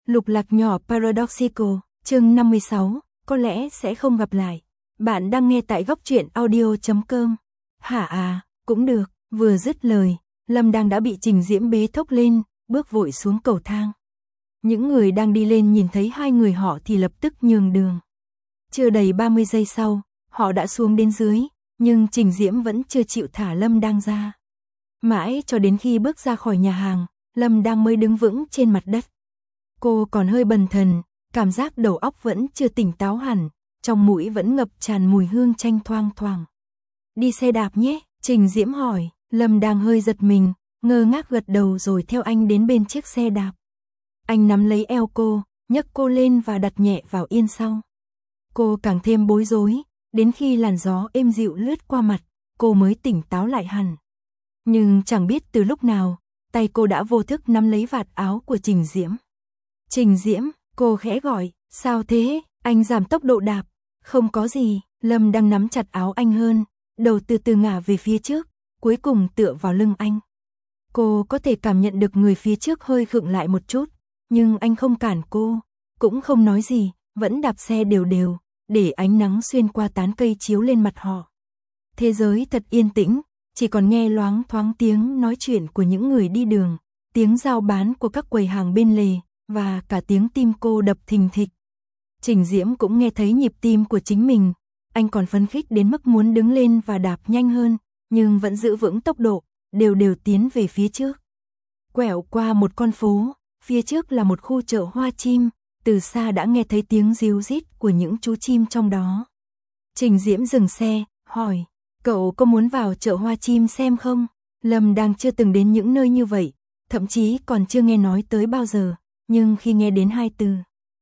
Lục lạc nhỏ Paradoxical, chương 56, có lẽ sẽ không gặp lại. Bạn đang nghe tại góc truyện audio.com. Hả à, cũng được, vừa dứt lời, Lâm Đang đã bị Trình Diễm bế thốc lên, bước vội xuống cầu thang. Những người đang đi lên nhìn thấy hai người họ thì lập tức nhường đường. Chưa đầy 30 giây sau, họ đã xuống đến dưới, nhưng Trình Diễm vẫn chưa chịu thả Lâm Đang ra. Mãi cho đến khi bước ra khỏi nhà hàng, Lâm Đang mới đứng vững trên mặt đất. Cô còn hơi bần thần, cảm giác đầu óc vẫn chưa tỉnh táo hẳn, trong mũi vẫn ngập tràn mùi hương chanh thoang thoảng. Đi xe đạp nhé, Trình Diễm hỏi. Lâm Đang hơi giật mình, ngơ ngác gật đầu rồi theo anh đến bên chiếc xe đạp. Anh nắm lấy eo cô, nhấc cô lên và đặt nhẹ vào yên sau. Cô càng thêm bối rối, đến khi làn gió êm dịu lướt qua mặt, cô mới tỉnh táo lại hẳn. Nhưng chẳng biết từ lúc nào, tay cô đã vô thức nắm lấy vạt áo của Trình Diễm. Trình Diễm, cô khẽ gọi, sao thế? Anh giảm tốc độ đạp. Không có gì, Lâm đang nắm chặt áo anh hơn, đầu từ từ ngả về phía trước, cuối cùng tựa vào lưng anh. Cô có thể cảm nhận được người phía trước hơi khựng lại một chút, nhưng anh không cản cô, cũng không nói gì, vẫn đạp xe đều đều, để ánh nắng xuyên qua tán cây chiếu lên mặt họ. Thế giới thật yên tĩnh, chỉ còn nghe loáng thoáng tiếng nói chuyện của những người đi đường, tiếng giao bán của các quầy hàng bên lề, và cả tiếng tim cô đập thình thịch. Trình Diễm cũng nghe thấy nhịp tim của chính mình, anh còn phấn khích đến mức muốn đứng lên và đạp nhanh hơn, nhưng vẫn giữ vững tốc độ, đều đều tiến về phía trước. Quẹo qua một con phố, phía trước là một khu chợ hoa chim, từ xa đã nghe thấy tiếng ríu rít của những chú chim trong đó. Trình Diễm dừng xe, hỏi, cậu có muốn vào chợ hoa chim xem không? Lâm đang chưa từng đến những nơi như vậy, thậm chí còn chưa nghe nói tới bao giờ, nhưng khi nghe đến hai từ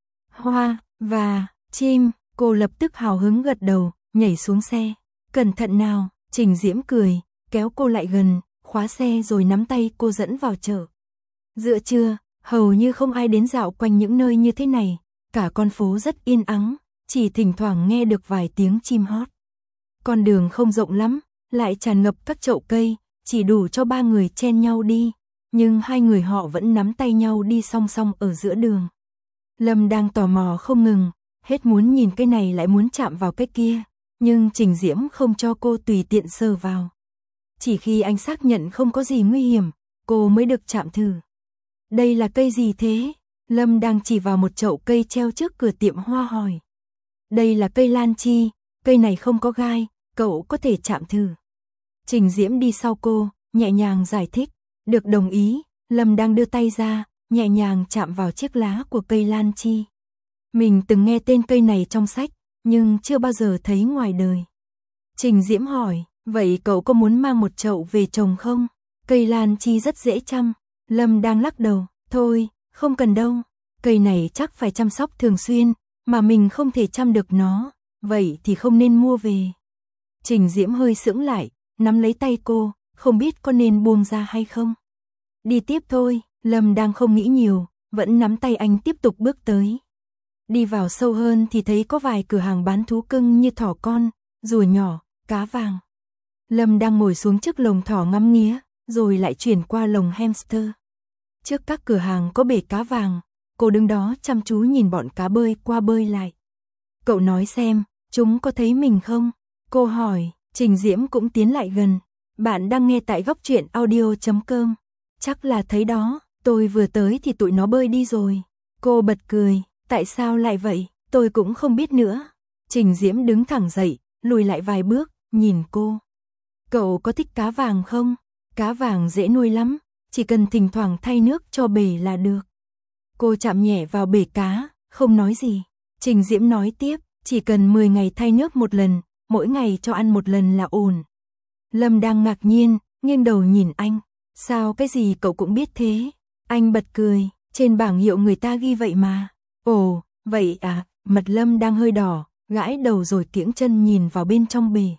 hoa và chim, cô lập tức hào hứng gật đầu, nhảy xuống xe. Cẩn thận nào, Trình Diễm cười, kéo cô lại gần, khóa xe rồi nắm tay cô dẫn vào chợ. Giữa trưa, hầu như không ai đến dạo quanh những nơi như thế này, cả con phố rất yên ắng, chỉ thỉnh thoảng nghe được vài tiếng chim hót. Con đường không rộng lắm, lại tràn ngập các chậu cây, chỉ đủ cho ba người chen nhau đi, nhưng hai người họ vẫn nắm tay nhau đi song song ở giữa đường. Lâm đang tò mò không ngừng, hết muốn nhìn cái này lại muốn chạm vào cái kia, nhưng Trình Diễm không cho cô tùy tiện sờ vào. Chỉ khi anh xác nhận không có gì nguy hiểm, cô mới được chạm thử. Đây là cây gì thế? Lâm đang chỉ vào một chậu cây treo trước cửa tiệm hoa hỏi. Đây là cây lan chi, cây này không có gai, cậu có thể chạm thử. Trình Diễm đi sau cô, nhẹ nhàng giải thích. Được đồng ý, Lâm đang đưa tay ra, nhẹ nhàng chạm vào chiếc lá của cây lan chi. Mình từng nghe tên cây này trong sách, nhưng chưa bao giờ thấy ngoài đời. Trình Diễm hỏi, vậy cậu có muốn mang một chậu về trồng không? Cây lan chi rất dễ chăm. Lâm đang lắc đầu, thôi, không cần đâu. Cây này chắc phải chăm sóc thường xuyên, mà mình không thể chăm được nó, vậy thì không nên mua về. Trình Diễm hơi sững lại, nắm lấy tay cô, không biết có nên buông ra hay không. Đi tiếp thôi, Lâm đang không nghĩ nhiều, vẫn nắm tay anh tiếp tục bước tới. Đi vào sâu hơn thì thấy có vài cửa hàng bán thú cưng như thỏ con, rùa nhỏ, cá vàng. Lâm đang ngồi xuống trước lồng thỏ ngắm nghía, rồi lại chuyển qua lồng hamster. Trước các cửa hàng có bể cá vàng, cô đứng đó chăm chú nhìn bọn cá bơi qua bơi lại. Cậu nói xem, chúng có thấy mình không? Cô hỏi, Trình Diễm cũng tiến lại gần. Bạn đang nghe tại góc truyện audio.com. Chắc là thấy đó, tôi vừa tới thì tụi nó bơi đi rồi. Cô bật cười, tại sao lại vậy, tôi cũng không biết nữa. Trình Diễm đứng thẳng dậy, lùi lại vài bước, nhìn cô. Cậu có thích cá vàng không? Cá vàng dễ nuôi lắm, chỉ cần thỉnh thoảng thay nước cho bể là được. Cô chạm nhẹ vào bể cá, không nói gì. Trình Diễm nói tiếp, chỉ cần 10 ngày thay nước một lần, mỗi ngày cho ăn một lần là ổn. Lâm đang ngạc nhiên, nghiêng đầu nhìn anh. Sao cái gì cậu cũng biết thế? Anh bật cười, trên bảng hiệu người ta ghi vậy mà. Ồ, vậy à, mặt Lâm đang hơi đỏ, gãi đầu rồi kiễng chân nhìn vào bên trong bể.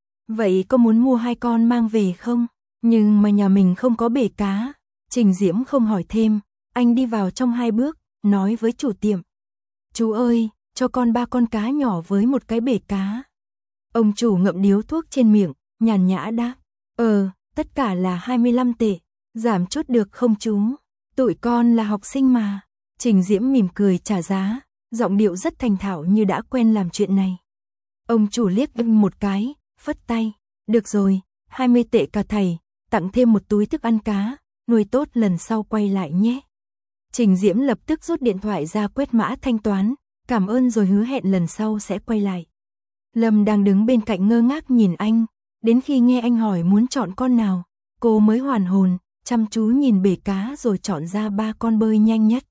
Vậy có muốn mua 2 con mang về không? Nhưng mà nhà mình không có bể cá. Trình Diễm không hỏi thêm, anh đi vào trong 2 bước, nói với chủ tiệm. Chú ơi, cho con 3 con cá nhỏ với một cái bể cá. Ông chủ ngậm điếu thuốc trên miệng, nhàn nhã đáp. Tất cả là 25 tệ, giảm chút được không chú? Tụi con là học sinh mà. Trình Diễm mỉm cười trả giá, giọng điệu rất thành thạo như đã quen làm chuyện này. Ông chủ liếc một cái, phất tay, được rồi, 20 tệ cả thầy, tặng thêm một túi thức ăn cá, nuôi tốt lần sau quay lại nhé. Trình Diễm lập tức rút điện thoại ra quét mã thanh toán, cảm ơn rồi hứa hẹn lần sau sẽ quay lại. Lâm đang đứng bên cạnh ngơ ngác nhìn anh, đến khi nghe anh hỏi muốn chọn con nào, cô mới hoàn hồn, chăm chú nhìn bể cá rồi chọn ra 3 con bơi nhanh nhất.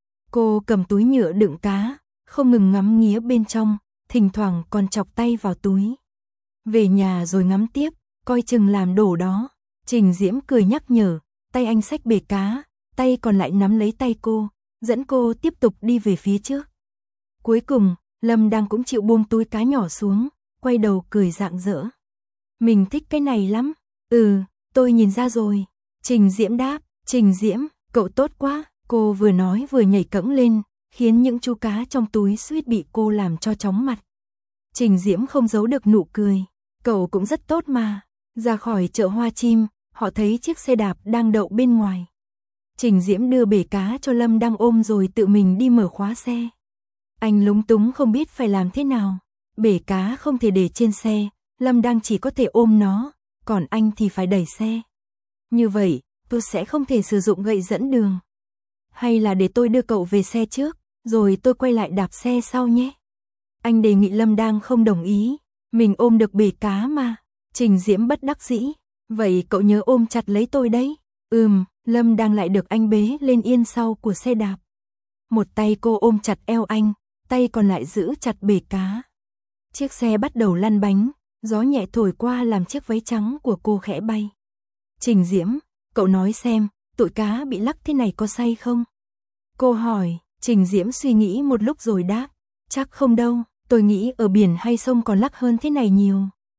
Cô cầm túi nhựa đựng cá, không ngừng ngắm nghía bên trong, thỉnh thoảng còn chọc tay vào túi. Về nhà rồi ngắm tiếp, coi chừng làm đổ đó. Trình Diễm cười nhắc nhở, tay anh xách bể cá, tay còn lại nắm lấy tay cô, dẫn cô tiếp tục đi về phía trước. Cuối cùng, Lâm đang cũng chịu buông túi cá nhỏ xuống, quay đầu cười rạng rỡ. Mình thích cái này lắm. Tôi nhìn ra rồi. Trình Diễm đáp, Trình Diễm, cậu tốt quá. Cô vừa nói vừa nhảy cẫng lên, khiến những chú cá trong túi suýt bị cô làm cho chóng mặt. Trình Diễm không giấu được nụ cười, cậu cũng rất tốt mà. Ra khỏi chợ hoa chim, họ thấy chiếc xe đạp đang đậu bên ngoài. Trình Diễm đưa bể cá cho Lâm đang ôm rồi tự mình đi mở khóa xe. Anh lúng túng không biết phải làm thế nào. Bể cá không thể để trên xe, Lâm đang chỉ có thể ôm nó, còn anh thì phải đẩy xe. Như vậy, tôi sẽ không thể sử dụng gậy dẫn đường. Hay là để tôi đưa cậu về xe trước, rồi tôi quay lại đạp xe sau nhé. Anh đề nghị. Lâm đang không đồng ý, mình ôm được bể cá mà. Trình Diễm bất đắc dĩ, vậy cậu nhớ ôm chặt lấy tôi đấy. Lâm đang lại được anh bế lên yên sau của xe đạp. Một tay cô ôm chặt eo anh, tay còn lại giữ chặt bể cá. Chiếc xe bắt đầu lăn bánh, gió nhẹ thổi qua làm chiếc váy trắng của cô khẽ bay. Trình Diễm, cậu nói xem, tụi cá bị lắc thế này có say không? Cô hỏi. Trình Diễm suy nghĩ một lúc rồi đáp, chắc không đâu, tôi nghĩ ở biển hay sông còn lắc hơn thế này nhiều.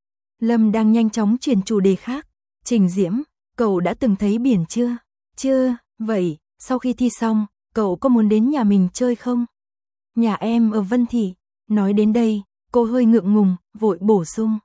Lâm đang nhanh chóng chuyển chủ đề khác. Trình Diễm, cậu đã từng thấy biển chưa? Chưa, vậy, sau khi thi xong, cậu có muốn đến nhà mình chơi không? Nhà em ở Vân Thị. Nói đến đây, cô hơi ngượng ngùng, vội bổ sung.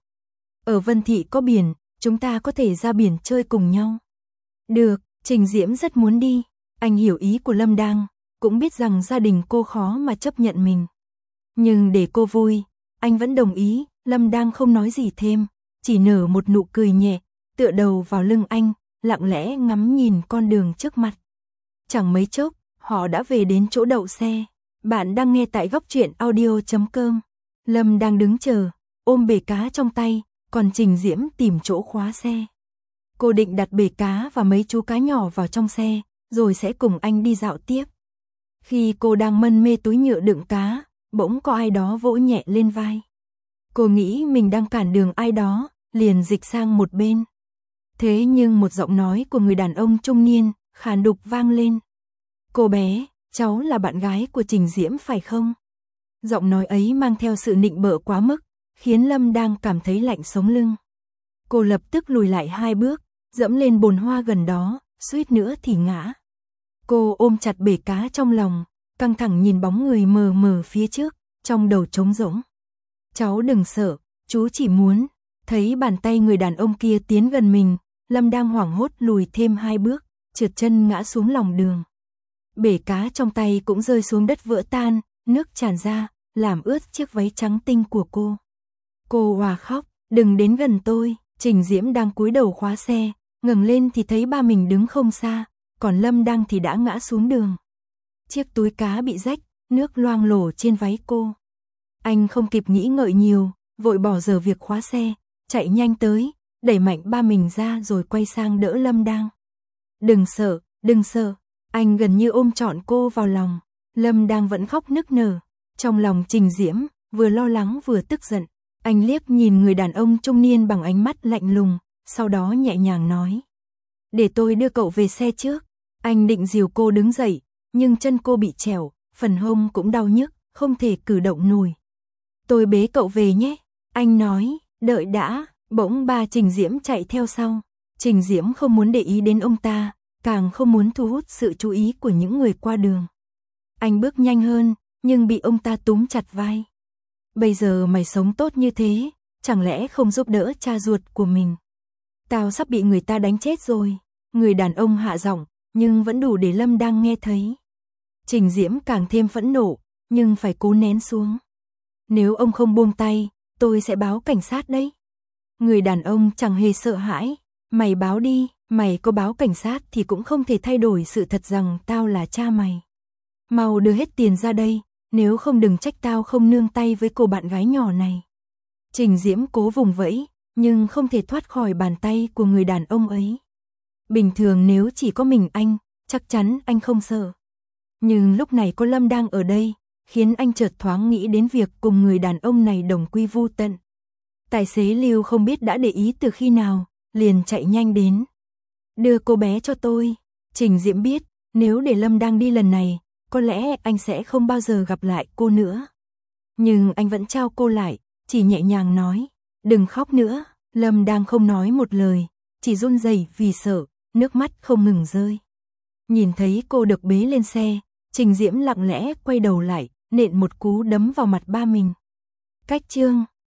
Ở Vân Thị có biển, chúng ta có thể ra biển chơi cùng nhau. Được, Trình Diễm rất muốn đi. Anh hiểu ý của Lâm Đang, cũng biết rằng gia đình cô khó mà chấp nhận mình. Nhưng để cô vui, anh vẫn đồng ý. Lâm Đang không nói gì thêm, chỉ nở một nụ cười nhẹ, tựa đầu vào lưng anh, lặng lẽ ngắm nhìn con đường trước mặt. Chẳng mấy chốc, họ đã về đến chỗ đậu xe. Bạn đang nghe tại góc truyện audio.com. Lâm đang đứng chờ, ôm bể cá trong tay, còn Trình Diễm tìm chỗ khóa xe. Cô định đặt bể cá và mấy chú cá nhỏ vào trong xe, rồi sẽ cùng anh đi dạo tiếp. Khi cô đang mân mê túi nhựa đựng cá, bỗng có ai đó vỗ nhẹ lên vai. Cô nghĩ mình đang cản đường ai đó, liền dịch sang một bên. Thế nhưng một giọng nói của người đàn ông trung niên, khàn đục vang lên. Cô bé, cháu là bạn gái của Trình Diễm phải không? Giọng nói ấy mang theo sự nịnh bợ quá mức, khiến Lâm đang cảm thấy lạnh sống lưng. Cô lập tức lùi lại 2 bước, dẫm lên bồn hoa gần đó, suýt nữa thì ngã. Cô ôm chặt bể cá trong lòng, căng thẳng nhìn bóng người mờ mờ phía trước, trong đầu trống rỗng. Cháu đừng sợ, chú chỉ muốn. Thấy bàn tay người đàn ông kia tiến gần mình, Lâm đang hoảng hốt lùi thêm 2 bước, trượt chân ngã xuống lòng đường. Bể cá trong tay cũng rơi xuống đất vỡ tan, nước tràn ra, làm ướt chiếc váy trắng tinh của cô. Cô òa khóc, đừng đến gần tôi. Trình Diễm đang cúi đầu khóa xe, ngẩng lên thì thấy ba mình đứng không xa, còn Lâm đang thì đã ngã xuống đường. Chiếc túi cá bị rách, nước loang lổ trên váy cô. Anh không kịp nghĩ ngợi nhiều, vội bỏ dở việc khóa xe, chạy nhanh tới, đẩy mạnh ba mình ra rồi quay sang đỡ Lâm đang. Đừng sợ, đừng sợ. Anh gần như ôm trọn cô vào lòng. Lâm đang vẫn khóc nức nở. Trong lòng Trình Diễm, vừa lo lắng vừa tức giận. Anh liếc nhìn người đàn ông trung niên bằng ánh mắt lạnh lùng, sau đó nhẹ nhàng nói. Để tôi đưa cậu về xe trước. Anh định dìu cô đứng dậy, nhưng chân cô bị trèo, phần hông cũng đau nhức, không thể cử động nổi. Tôi bế cậu về nhé. Anh nói, đợi đã. Bỗng ba Trình Diễm chạy theo sau. Trình Diễm không muốn để ý đến ông ta, càng không muốn thu hút sự chú ý của những người qua đường. Anh bước nhanh hơn, nhưng bị ông ta túm chặt vai. Bây giờ mày sống tốt như thế, chẳng lẽ không giúp đỡ cha ruột của mình? Tao sắp bị người ta đánh chết rồi. Người đàn ông hạ giọng, nhưng vẫn đủ để Lâm đang nghe thấy. Trình Diễm càng thêm phẫn nộ, nhưng phải cố nén xuống. Nếu ông không buông tay, tôi sẽ báo cảnh sát đấy. Người đàn ông chẳng hề sợ hãi. Mày báo đi, mày có báo cảnh sát thì cũng không thể thay đổi sự thật rằng tao là cha mày. Mau đưa hết tiền ra đây, nếu không đừng trách tao không nương tay với cô bạn gái nhỏ này. Trình Diễm cố vùng vẫy, nhưng không thể thoát khỏi bàn tay của người đàn ông ấy. Bình thường nếu chỉ có mình anh, chắc chắn anh không sợ. Nhưng lúc này có Lâm đang ở đây, khiến anh chợt thoáng nghĩ đến việc cùng người đàn ông này đồng quy vu tận. Tài xế Lưu không biết đã để ý từ khi nào, liền chạy nhanh đến. Đưa cô bé cho tôi. Trình Diễm biết, nếu để Lâm đang đi lần này, có lẽ anh sẽ không bao giờ gặp lại cô nữa. Nhưng anh vẫn trao cô lại, chỉ nhẹ nhàng nói, đừng khóc nữa. Lâm đang không nói một lời, chỉ run rẩy vì sợ, nước mắt không ngừng rơi. Nhìn thấy cô được bế lên xe, Trình Diễm lặng lẽ quay đầu lại, nện một cú đấm vào mặt ba mình. Cách chương